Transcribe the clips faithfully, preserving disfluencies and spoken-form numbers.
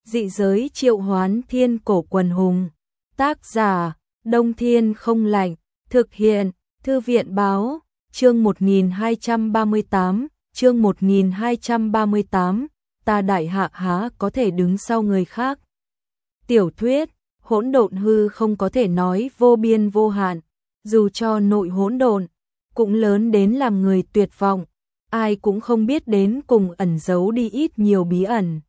Dị giới triệu hoán thiên cổ quần hùng. Tác giả, Đông Thiên không lạnh. Thực hiện, Thư viện báo, chương một nghìn hai trăm ba mươi tám, chương một nghìn hai trăm ba mươi tám, ta đại hạ há có thể đứng sau người khác. Tiểu thuyết, hỗn độn hư không có thể nói vô biên vô hạn, dù cho nội hỗn độn, cũng lớn đến làm người tuyệt vọng, ai cũng không biết đến cùng ẩn giấu đi ít nhiều bí ẩn.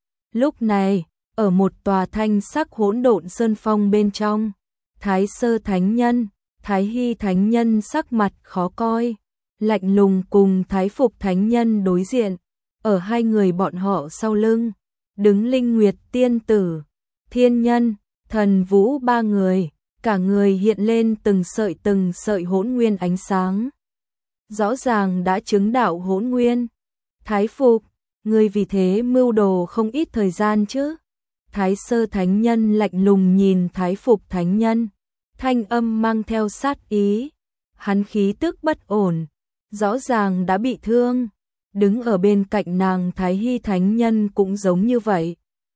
Lúc này, ở một tòa thanh sắc hỗn độn sơn phong bên trong, Thái Sơ Thánh Nhân, Thái Hy Thánh Nhân sắc mặt khó coi, lạnh lùng cùng Thái Phục Thánh Nhân đối diện, ở hai người bọn họ sau lưng, đứng Linh Nguyệt Tiên Tử, Thiên Nhân, Thần Vũ ba người, cả người hiện lên từng sợi từng sợi hỗn nguyên ánh sáng. Rõ ràng đã chứng đạo hỗn nguyên. Thái Phục, ngươi vì thế mưu đồ không ít thời gian chứ? Thái Sơ Thánh Nhân lạnh lùng nhìn Thái Phục Thánh Nhân, thanh âm mang theo sát ý. Hắn khí tức bất ổn, rõ ràng đã bị thương. Đứng ở bên cạnh nàng Thái Hy Thánh Nhân cũng giống như vậy.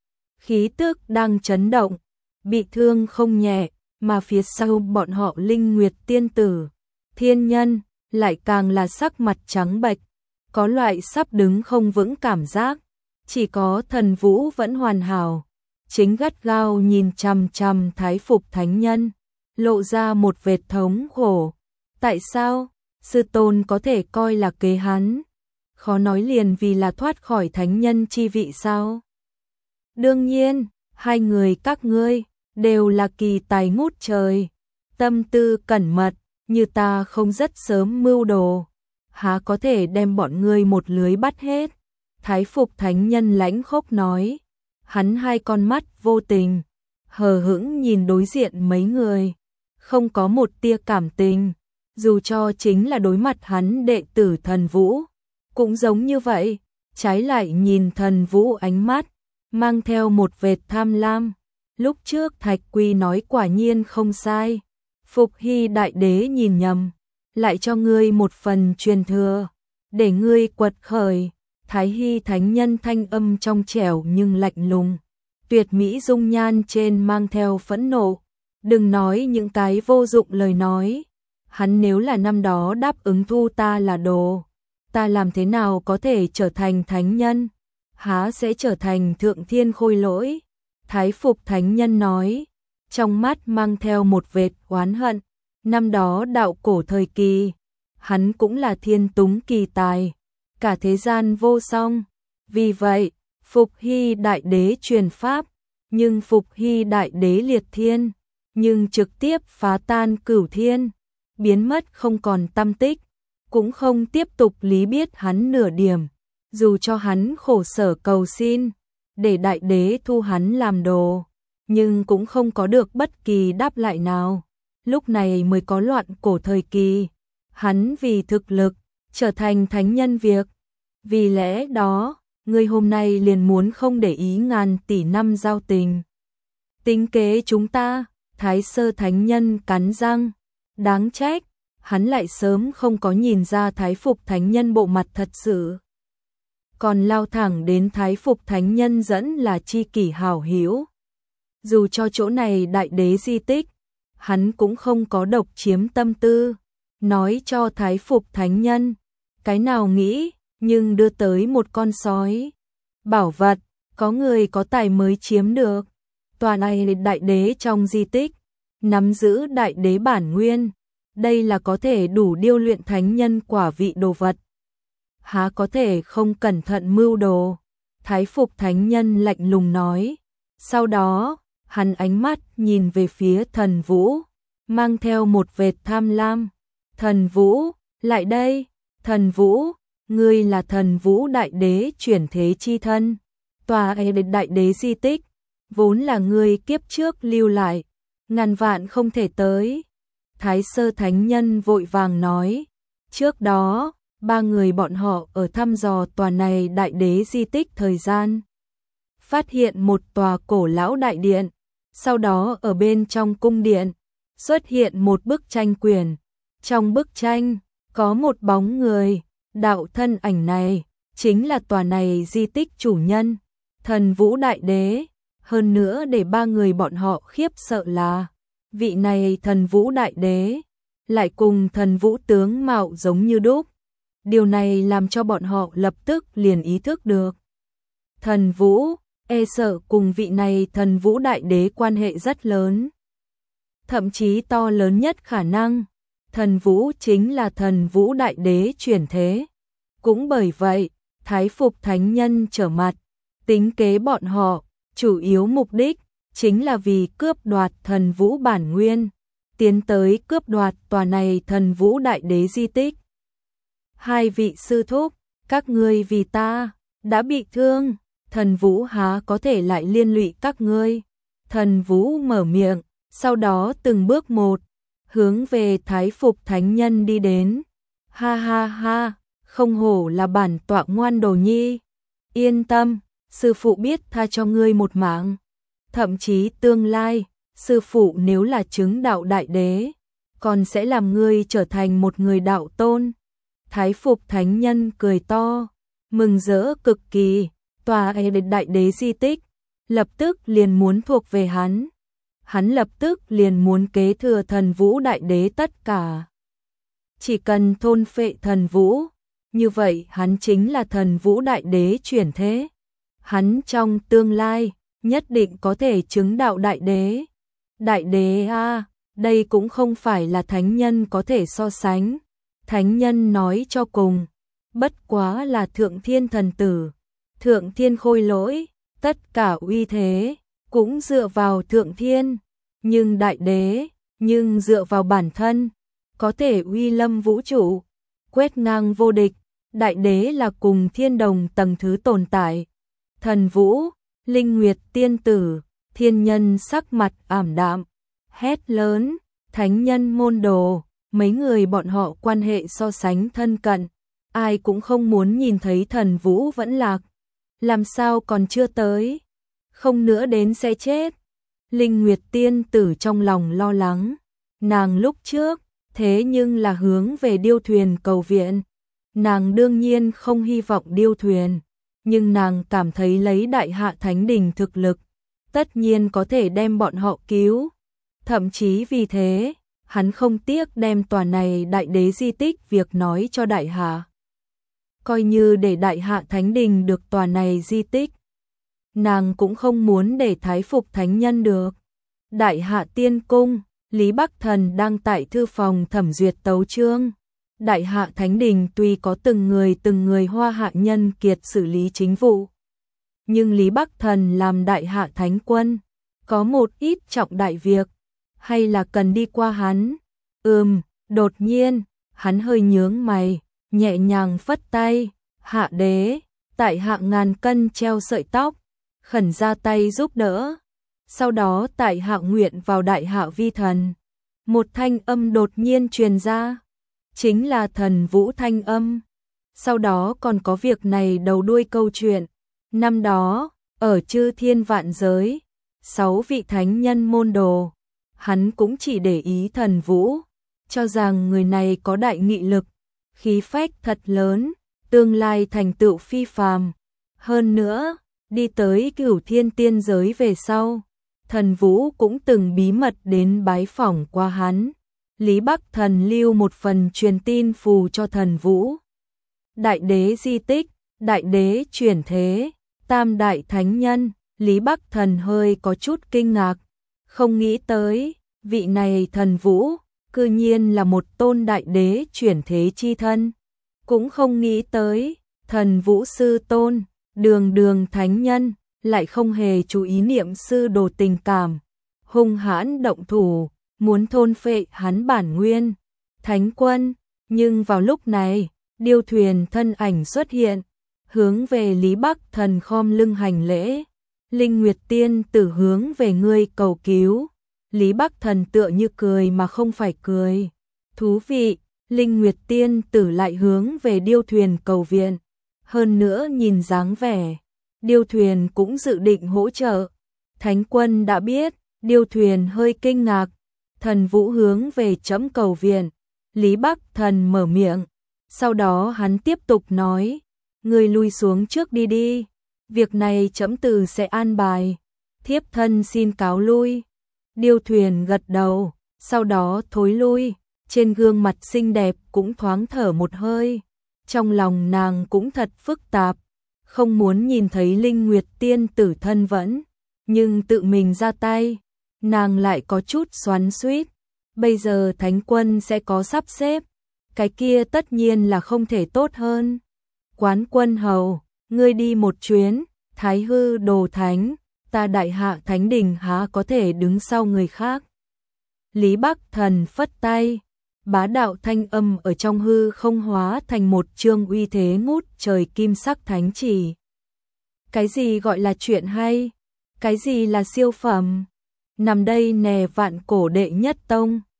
Khí tức đang chấn động, bị thương không nhẹ, mà phía sau bọn họ Linh Nguyệt Tiên Tử, Thiên Nhân, lại càng là sắc mặt trắng bệch, có loại sắp đứng không vững cảm giác. Chỉ có Thần Vũ vẫn hoàn hảo, chính gắt gao nhìn chằm chằm Thái Phục Thánh Nhân, lộ ra một vệt thống khổ. Tại sao, sư tôn có thể coi là kế hắn? Khó nói liền vì là thoát khỏi thánh nhân chi vị sao? Đương nhiên, hai người các ngươi đều là kỳ tài ngút trời, tâm tư cẩn mật, như ta không rất sớm mưu đồ, há có thể đem bọn ngươi một lưới bắt hết. Thái Phục Thánh Nhân lãnh khốc nói, hắn hai con mắt vô tình, hờ hững nhìn đối diện mấy người, không có một tia cảm tình, dù cho chính là đối mặt hắn đệ tử Thần Vũ, cũng giống như vậy, trái lại nhìn Thần Vũ ánh mắt, mang theo một vệt tham lam. Lúc trước Thạch Quy nói quả nhiên không sai, Phục Hy Đại Đế nhìn nhầm, lại cho ngươi một phần truyền thừa, để ngươi quật khởi. Thái Hy Thánh Nhân thanh âm trong trẻo nhưng lạnh lùng, tuyệt mỹ dung nhan trên mang theo phẫn nộ. Đừng nói những cái vô dụng lời nói, hắn nếu là năm đó đáp ứng thu ta là đồ, ta làm thế nào có thể trở thành thánh nhân, há sẽ trở thành thượng thiên khôi lỗi. Thái Phục Thánh Nhân nói, trong mắt mang theo một vệt oán hận. Năm đó đạo cổ thời kỳ, hắn cũng là thiên túng kỳ tài, cả thế gian vô song. Vì vậy, Phục Hy Đại Đế truyền pháp, nhưng Phục Hy Đại Đế liệt thiên, nhưng trực tiếp phá tan cửu thiên, biến mất không còn tăm tích, cũng không tiếp tục lý biết hắn nửa điểm, dù cho hắn khổ sở cầu xin, để Đại Đế thu hắn làm đồ, nhưng cũng không có được bất kỳ đáp lại nào. Lúc này mới có loạn cổ thời kỳ, hắn vì thực lực, trở thành thánh nhân việc. Vì lẽ đó, ngươi hôm nay liền muốn không để ý ngàn tỷ năm giao tình, tính kế chúng ta. Thái Sơ Thánh Nhân cắn răng, đáng trách, hắn lại sớm không có nhìn ra Thái Phục Thánh Nhân bộ mặt thật sự. Còn lao thẳng đến Thái Phục Thánh Nhân dẫn là chi kỷ hảo hữu. Dù cho chỗ này Đại Đế di tích, hắn cũng không có độc chiếm tâm tư, nói cho Thái Phục Thánh Nhân, cái nào nghĩ, nhưng đưa tới một con sói. Bảo vật, có người có tài mới chiếm được. Tòa này Đại Đế trong di tích, nắm giữ Đại Đế bản nguyên, đây là có thể đủ điêu luyện thánh nhân quả vị đồ vật. Há có thể không cẩn thận mưu đồ? Thái Phục Thánh Nhân lạnh lùng nói. Sau đó, hắn ánh mắt nhìn về phía Thần Vũ, mang theo một vệt tham lam. Thần Vũ, lại đây. Thần Vũ, ngươi là Thần Vũ Đại Đế chuyển thế chi thân. Tòa Đại Đế di tích, vốn là ngươi kiếp trước lưu lại, ngàn vạn không thể tới. Thái Sơ Thánh Nhân vội vàng nói. Trước đó, ba người bọn họ ở thăm dò tòa này Đại Đế di tích thời gian, phát hiện một tòa cổ lão đại điện, sau đó ở bên trong cung điện, xuất hiện một bức tranh quyển. Trong bức tranh, có một bóng người, đạo thân ảnh này, chính là tòa này di tích chủ nhân, Thần Vũ Đại Đế. Hơn nữa để ba người bọn họ khiếp sợ là vị này Thần Vũ Đại Đế lại cùng Thần Vũ tướng mạo giống như đúc. Điều này làm cho bọn họ lập tức liền ý thức được. Thần Vũ, e sợ cùng vị này Thần Vũ Đại Đế quan hệ rất lớn. Thậm chí to lớn nhất khả năng, Thần Vũ chính là Thần Vũ Đại Đế chuyển thế. Cũng bởi vậy, Thái Phục Thánh Nhân trở mặt, tính kế bọn họ, chủ yếu mục đích chính là vì cướp đoạt Thần Vũ bản nguyên, tiến tới cướp đoạt tòa này Thần Vũ Đại Đế di tích. Hai vị sư thúc, các ngươi vì ta đã bị thương, Thần Vũ há có thể lại liên lụy các ngươi. Thần Vũ mở miệng, sau đó từng bước một hướng về Thái Phục Thánh Nhân đi đến. Ha ha ha, không hổ là bản tọa ngoan đồ nhi. Yên tâm, sư phụ biết tha cho ngươi một mạng. Thậm chí tương lai, sư phụ nếu là chứng đạo đại đế, còn sẽ làm ngươi trở thành một người đạo tôn. Thái Phục Thánh Nhân cười to, mừng rỡ cực kỳ, tòa đại đế di tích, lập tức liền muốn thuộc về hắn. Hắn lập tức liền muốn kế thừa Thần Vũ Đại Đế tất cả. Chỉ cần thôn phệ Thần Vũ, như vậy hắn chính là Thần Vũ Đại Đế chuyển thế. Hắn trong tương lai, nhất định có thể chứng đạo đại đế. Đại đế a, à, đây cũng không phải là thánh nhân có thể so sánh. Thánh nhân nói cho cùng, bất quá là thượng thiên thần tử, thượng thiên khôi lỗi, tất cả uy thế cũng dựa vào thượng thiên, nhưng đại đế, nhưng dựa vào bản thân, có thể uy lâm vũ trụ, quét ngang vô địch. Đại đế là cùng thiên đồng tầng thứ tồn tại. Thần Vũ, Linh Nguyệt tiên tử, thiên nhân sắc mặt ảm đạm, hét lớn, thánh nhân môn đồ, mấy người bọn họ quan hệ so sánh thân cận, ai cũng không muốn nhìn thấy Thần Vũ vẫn lạc. Làm sao còn chưa tới? Không nữa đến sẽ chết. Linh Nguyệt tiên tử trong lòng lo lắng, nàng lúc trước, thế nhưng là hướng về điêu thuyền cầu viện. Nàng đương nhiên không hy vọng điêu thuyền, nhưng nàng cảm thấy lấy Đại Hạ Thánh Đình thực lực, tất nhiên có thể đem bọn họ cứu. Thậm chí vì thế, hắn không tiếc đem tòa này đại đế di tích việc nói cho Đại Hạ. Coi như để Đại Hạ Thánh Đình được tòa này di tích, nàng cũng không muốn để Thái Phục Thánh Nhân được. Đại Hạ Tiên Cung, Lý Bắc Thần đang tại thư phòng thẩm duyệt tấu chương. Đại Hạ Thánh Đình tuy có từng người từng người hoa hạ nhân kiệt xử lý chính vụ, nhưng Lý Bắc Thần làm Đại Hạ Thánh Quân, có một ít trọng đại việc, hay là cần đi qua hắn. Ừm, đột nhiên, hắn hơi nhướng mày, nhẹ nhàng phất tay, Hạ đế, tại hạ ngàn cân treo sợi tóc, khẩn ra tay giúp đỡ. Sau đó tại hạ nguyện vào Đại Hạ vi thần. Một thanh âm đột nhiên truyền ra, chính là Thần Vũ thanh âm. Sau đó còn có việc này đầu đuôi câu chuyện. Năm đó, ở chư thiên vạn giới, sáu vị thánh nhân môn đồ, hắn cũng chỉ để ý Thần Vũ, cho rằng người này có đại nghị lực, khí phách thật lớn, tương lai thành tựu phi phàm. Hơn nữa, đi tới cửu thiên tiên giới về sau, Thần Vũ cũng từng bí mật đến bái phỏng qua hắn. Lý Bắc Thần lưu một phần truyền tin phù cho Thần Vũ. Đại đế di tích, đại đế chuyển thế, tam đại thánh nhân, Lý Bắc Thần hơi có chút kinh ngạc. Không nghĩ tới, vị này Thần Vũ, cư nhiên là một tôn đại đế chuyển thế chi thân. Cũng không nghĩ tới, Thần Vũ sư tôn, đường đường thánh nhân, lại không hề chú ý niệm sư đồ tình cảm. Hung hãn động thủ, muốn thôn phệ hắn bản nguyên. Thánh Quân, nhưng vào lúc này, điêu thuyền thân ảnh xuất hiện, hướng về Lý Bắc Thần khom lưng hành lễ. Linh Nguyệt tiên tử hướng về ngươi cầu cứu. Lý Bắc Thần tựa như cười mà không phải cười. Thú vị, Linh Nguyệt tiên tử lại hướng về điêu thuyền cầu viện. Hơn nữa nhìn dáng vẻ, điêu thuyền cũng dự định hỗ trợ. Thánh Quân đã biết, điêu thuyền hơi kinh ngạc. Thần Vũ hướng về trẫm cầu viện. Lý Bắc Thần mở miệng. Sau đó hắn tiếp tục nói, ngươi lui xuống trước đi đi. Việc này trẫm từ sẽ an bài. thiếp thân xin cáo lui. Điêu thuyền gật đầu, sau đó thối lui, trên gương mặt xinh đẹp cũng thoáng thở một hơi. Trong lòng nàng cũng thật phức tạp, không muốn nhìn thấy Linh Nguyệt tiên tử thân vẫn, nhưng tự mình ra tay, nàng lại có chút xoắn xuýt. Bây giờ thánh quân sẽ có sắp xếp, cái kia tất nhiên là không thể tốt hơn. Quán quân hầu, ngươi đi một chuyến, Thái hư đồ thánh, ta đại hạ thánh đình há có thể đứng sau người khác. Lý Bắc Thần phất tay, bá đạo thanh âm ở trong hư không hóa thành một chương uy thế ngút trời kim sắc thánh chỉ. Cái gì gọi là chuyện hay? Cái gì là siêu phẩm? Nằm đây nè vạn cổ đệ nhất tông.